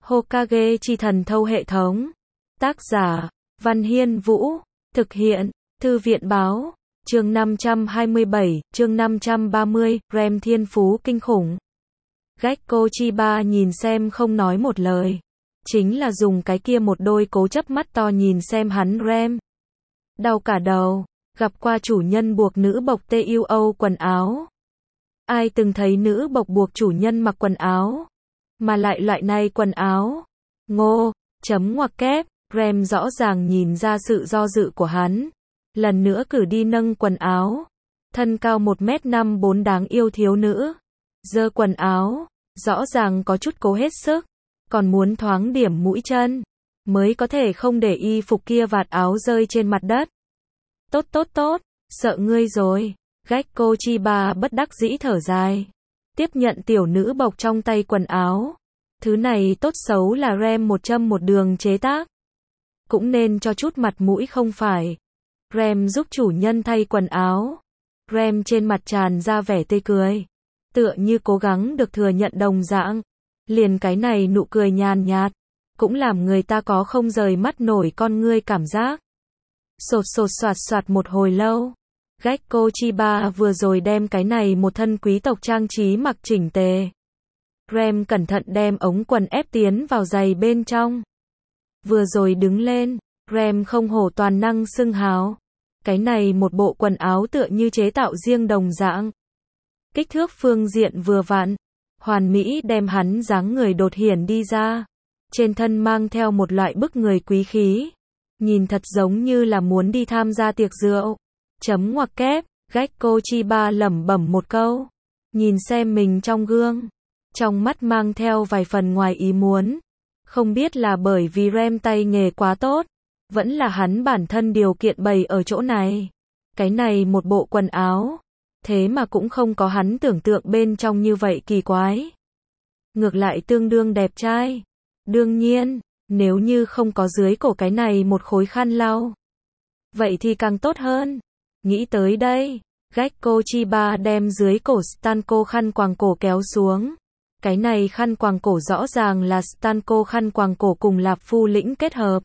Hokage chi thần thâu hệ thống. Tác giả, Văn Hiên Vũ. Thực hiện, Thư viện Báo. Chương 527, chương 530, Rem thiên phú kinh khủng. Gekko Chiba nhìn xem không nói một lời. Chính là dùng cái kia một đôi cố chấp mắt to nhìn xem hắn Rem. Đau cả đầu, gặp qua chủ nhân buộc nữ bộc TUO quần áo. Ai từng thấy nữ bộc buộc chủ nhân mặc quần áo? Mà lại loại này quần áo. Ngô, chấm ngoặc kép, Rem rõ ràng nhìn ra sự do dự của hắn. Lần nữa cử đi nâng quần áo. Thân cao 1m54 đáng yêu thiếu nữ. Giơ quần áo, rõ ràng có chút cố hết sức. Còn muốn thoáng điểm mũi chân. Mới có thể không để y phục kia vạt áo rơi trên mặt đất. Tốt, sợ ngươi rồi. Gekko Chiba bất đắc dĩ thở dài. Tiếp nhận tiểu nữ bộc trong tay quần áo. Thứ này tốt xấu là Rem một châm một đường chế tác. Cũng nên cho chút mặt mũi không phải. Rem giúp chủ nhân thay quần áo. Rem trên mặt tràn ra vẻ tươi cười. Tựa như cố gắng được thừa nhận đồng dạng. Liền cái này nụ cười nhàn nhạt. Cũng làm người ta có không rời mắt nổi con ngươi cảm giác. Sột soạt một hồi lâu. Gekko Chiba vừa rồi đem cái này một thân quý tộc trang trí mặc chỉnh tề. Rem cẩn thận đem ống quần ép tiến vào giày bên trong. Vừa rồi đứng lên, Rem không hổ toàn năng xưng hào. Cái này một bộ quần áo tựa như chế tạo riêng đồng dạng. Kích thước phương diện vừa vặn, hoàn mỹ đem hắn dáng người đột hiển đi ra. Trên thân mang theo một loại bức người quý khí. Nhìn thật giống như là muốn đi tham gia tiệc rượu. Chấm ngoặc kép, Gekko Chiba lẩm bẩm một câu. Nhìn xem mình trong gương. Trong mắt mang theo vài phần ngoài ý muốn. Không biết là bởi vì Rem tay nghề quá tốt. Vẫn là hắn bản thân điều kiện bày ở chỗ này. Cái này một bộ quần áo. Thế mà cũng không có hắn tưởng tượng bên trong như vậy kỳ quái. Ngược lại tương đương đẹp trai. Đương nhiên, nếu như không có dưới cổ cái này một khối khăn lau. Vậy thì càng tốt hơn. Nghĩ tới đây, Gekko Chiba đem dưới cổ Stanko khăn quàng cổ kéo xuống. Cái này khăn quàng cổ rõ ràng là Stanko khăn quàng cổ cùng Lạp Phu Lĩnh kết hợp.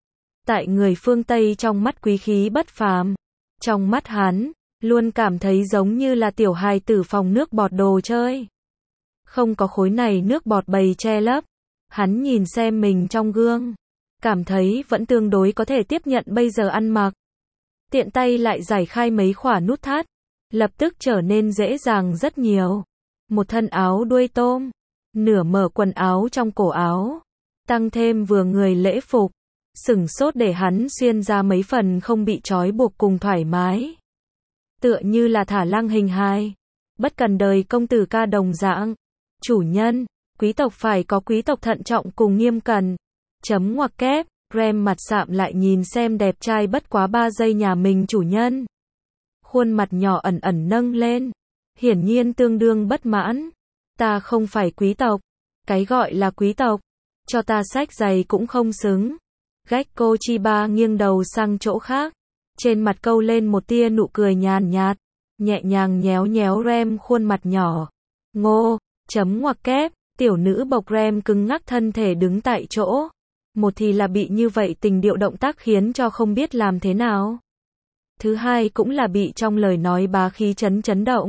Tại người phương Tây trong mắt quý khí bất phàm. Trong mắt hắn, luôn cảm thấy giống như là tiểu hài tử phòng nước bọt đồ chơi. Không có khối này nước bọt bầy che lấp. Hắn nhìn xem mình trong gương. Cảm thấy vẫn tương đối có thể tiếp nhận bây giờ ăn mặc. Tiện tay lại giải khai mấy khỏa nút thắt. Lập tức trở nên dễ dàng rất nhiều. Một thân áo đuôi tôm. Nửa mở quần áo trong cổ áo. Tăng thêm vừa người lễ phục. Sửng sốt để hắn xuyên ra mấy phần không bị trói buộc cùng thoải mái. Tựa như là thả lăng hình hài. Bất cần đời công tử ca đồng dạng. Chủ nhân, quý tộc phải có quý tộc thận trọng cùng nghiêm cẩn. Chấm ngoặc kép, Rem mặt sạm lại nhìn xem đẹp trai bất quá 3 giây nhà mình chủ nhân. Khuôn mặt nhỏ ẩn ẩn nâng lên. Hiển nhiên tương đương bất mãn. Ta không phải quý tộc. Cái gọi là quý tộc. Cho ta xách giày cũng không xứng. Gekko Chiba nghiêng đầu sang chỗ khác. Trên mặt câu lên một tia nụ cười nhàn nhạt. Nhẹ nhàng nhéo nhéo Rem khuôn mặt nhỏ. Ngô, chấm ngoặc kép, tiểu nữ bộc Rem cứng ngắc thân thể đứng tại chỗ. Một thì là bị như vậy tình điệu động tác khiến cho không biết làm thế nào. Thứ hai cũng là bị trong lời nói bá khí chấn động.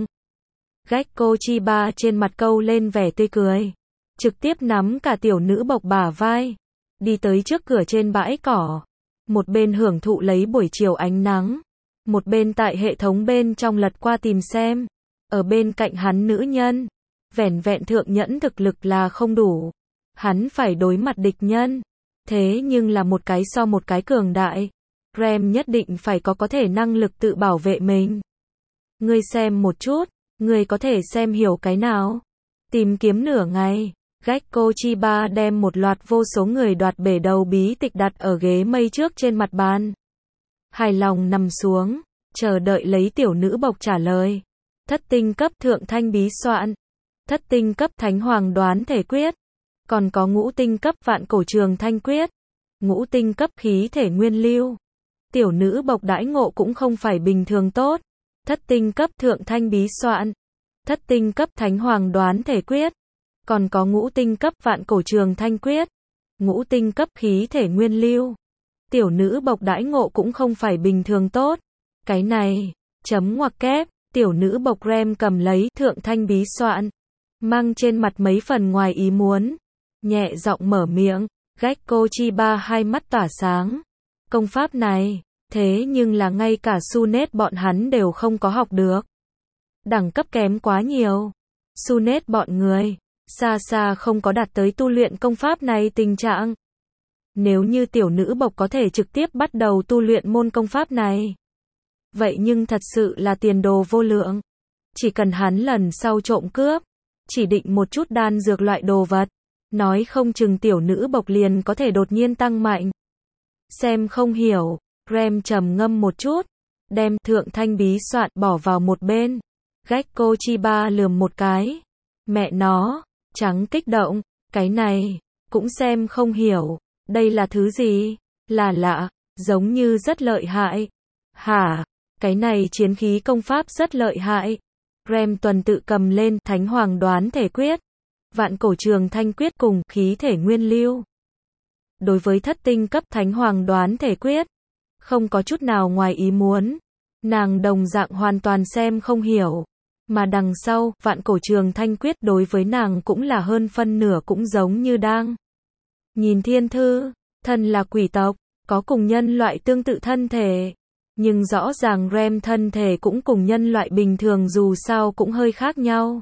Gekko Chiba trên mặt câu lên vẻ tươi cười. Trực tiếp nắm cả tiểu nữ bộc bả vai. Đi tới trước cửa trên bãi cỏ. Một bên hưởng thụ lấy buổi chiều ánh nắng. Một bên tại hệ thống bên trong lật qua tìm xem. Ở bên cạnh hắn nữ nhân. Vẻn vẹn thượng nhẫn thực lực là không đủ. Hắn phải đối mặt địch nhân. Thế nhưng là một cái so một cái cường đại. Rem nhất định phải có thể năng lực tự bảo vệ mình. Ngươi xem một chút. Ngươi có thể xem hiểu cái nào. Tìm kiếm nửa ngày. Gekko Chiba đem một loạt vô số người đoạt bể đầu bí tịch đặt ở ghế mây trước trên mặt bàn. Hài lòng nằm xuống. Chờ đợi lấy tiểu nữ bộc trả lời. Thất tinh cấp thượng thanh bí soạn. Thất tinh cấp thánh hoàng đoán thể quyết. Còn có ngũ tinh cấp vạn cổ trường thanh quyết. Ngũ tinh cấp khí thể nguyên lưu. Tiểu nữ bộc đãi ngộ cũng không phải bình thường tốt. Thất tinh cấp thượng thanh bí soạn. Thất tinh cấp thánh hoàng đoán thể quyết. Còn có ngũ tinh cấp vạn cổ trường thanh quyết. ngũ tinh cấp khí thể nguyên lưu. Tiểu nữ bộc đãi ngộ cũng không phải bình thường tốt. Cái này, chấm ngoặc kép, tiểu nữ bộc Rem cầm lấy thượng thanh bí soạn, mang trên mặt mấy phần ngoài ý muốn, nhẹ giọng mở miệng, Gekko Chiba hai mắt tỏa sáng. Công pháp này, thế nhưng là ngay cả Sunet bọn hắn đều không có học được. Đẳng cấp kém quá nhiều. Sunet bọn người, xa xa không có đạt tới tu luyện công pháp này tình trạng. Nếu như tiểu nữ bộc có thể trực tiếp bắt đầu tu luyện môn công pháp này, vậy nhưng thật sự là tiền đồ vô lượng. Chỉ cần hắn lần sau trộm cướp, chỉ định một chút đan dược loại đồ vật, nói không chừng tiểu nữ bộc liền có thể đột nhiên tăng mạnh. Xem không hiểu, Rem trầm ngâm một chút, đem thượng thanh bí soạn bỏ vào một bên. Gekko Chiba lườm một cái. Mẹ nó, trắng kích động, cái này, cũng xem không hiểu, đây là thứ gì? Là lạ, giống như rất lợi hại. Hả? Cái này chiến khí công pháp rất lợi hại. Rem tuần tự cầm lên Thánh Hoàng Đoán Thể Quyết, Vạn Cổ Trường Thanh Quyết cùng khí thể nguyên lưu. Đối với thất tinh cấp Thánh Hoàng Đoán Thể Quyết, không có chút nào ngoài ý muốn. Nàng đồng dạng hoàn toàn xem không hiểu. Mà đằng sau, Vạn Cổ Trường Thanh Quyết đối với nàng cũng là hơn phân nửa cũng giống như đang nhìn thiên thư, thân là quỷ tộc, có cùng nhân loại tương tự thân thể. Nhưng rõ ràng Rem thân thể cũng cùng nhân loại bình thường dù sao cũng hơi khác nhau.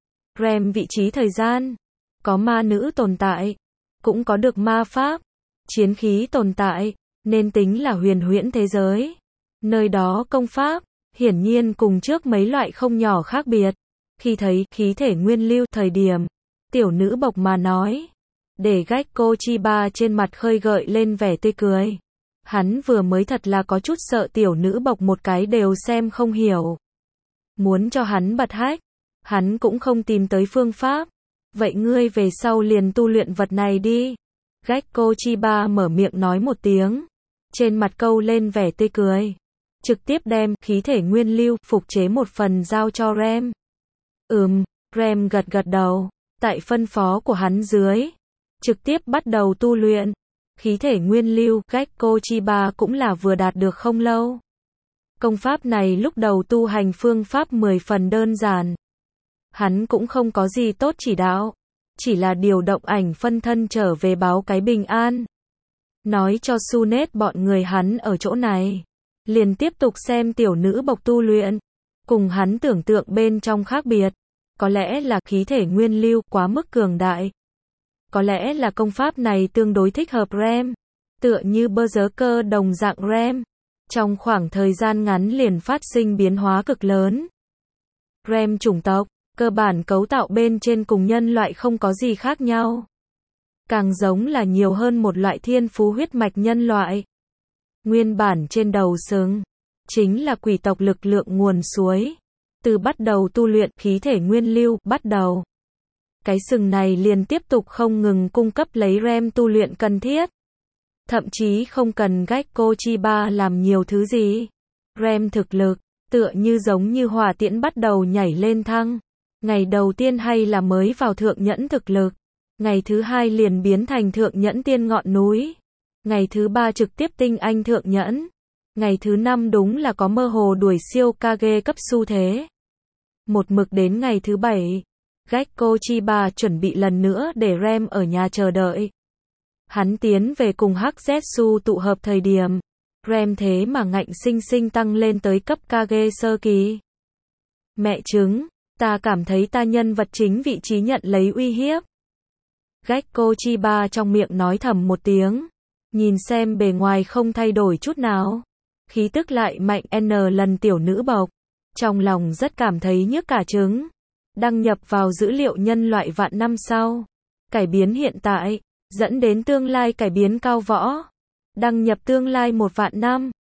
Rem vị trí thời gian, có ma nữ tồn tại, cũng có được ma pháp, chiến khí tồn tại, nên tính là huyền huyễn thế giới. Nơi đó công pháp, hiển nhiên cùng trước mấy loại không nhỏ khác biệt. Khi thấy khí thể nguyên lưu thời điểm, tiểu nữ bộc mà nói, để Gekko Chiba trên mặt khơi gợi lên vẻ tươi cười. Hắn vừa mới thật là có chút sợ tiểu nữ bộc một cái đều xem không hiểu. Muốn cho hắn bật hách, hắn cũng không tìm tới phương pháp. Vậy ngươi về sau liền tu luyện vật này đi. Gekko Chiba mở miệng nói một tiếng, trên mặt câu lên vẻ tươi cười. Trực tiếp đem khí thể nguyên lưu phục chế một phần giao cho Rem. Rem gật gật đầu, tại phân phó của hắn dưới, trực tiếp bắt đầu tu luyện. Khí thể nguyên lưu, Gekko Chiba cũng là vừa đạt được không lâu. Công pháp này lúc đầu tu hành phương pháp 10 phần đơn giản. Hắn cũng không có gì tốt chỉ đạo, chỉ là điều động ảnh phân thân trở về báo cái bình an. Nói cho Sunet bọn người hắn ở chỗ này. Liền tiếp tục xem tiểu nữ bộc tu luyện. Cùng hắn tưởng tượng bên trong khác biệt. Có lẽ là khí thể nguyên lưu quá mức cường đại. Có lẽ là công pháp này tương đối thích hợp Rem. Tựa như Berserker đồng dạng Rem. Trong khoảng thời gian ngắn liền phát sinh biến hóa cực lớn. Rem chủng tộc, cơ bản cấu tạo bên trên cùng nhân loại không có gì khác nhau. Càng giống là nhiều hơn một loại thiên phú huyết mạch nhân loại. Nguyên bản trên đầu sừng, chính là quỷ tộc lực lượng nguồn suối. Từ bắt đầu tu luyện khí thể nguyên lưu, bắt đầu. Cái sừng này liền tiếp tục không ngừng cung cấp lấy Rem tu luyện cần thiết. Thậm chí không cần Gekko Chiba làm nhiều thứ gì. Rem thực lực, tựa như giống như hỏa tiễn bắt đầu nhảy lên thăng. Ngày đầu tiên hay là mới vào thượng nhẫn thực lực. Ngày thứ hai liền biến thành thượng nhẫn tiên ngọn núi. Ngày thứ ba trực tiếp tinh anh thượng nhẫn. Ngày thứ năm đúng là có mơ hồ đuổi siêu Kage cấp xu thế. Một mực đến ngày thứ bảy, Gekko Chiba chuẩn bị lần nữa để Rem ở nhà chờ đợi. Hắn tiến về cùng Hắc Zetsu tụ hợp thời điểm. Rem thế mà ngạnh sinh sinh tăng lên tới cấp Kage sơ kỳ. Mẹ chứng, ta cảm thấy ta nhân vật chính vị trí nhận lấy uy hiếp. Gekko Chiba trong miệng nói thầm một tiếng. Nhìn xem bề ngoài không thay đổi chút nào. Khí tức lại mạnh N lần tiểu nữ bộc. Trong lòng rất cảm thấy nhức cả trứng. Đăng nhập vào dữ liệu nhân loại vạn năm sau. Cải biến hiện tại, dẫn đến tương lai cải biến cao võ. Đăng nhập tương lai 1 vạn năm.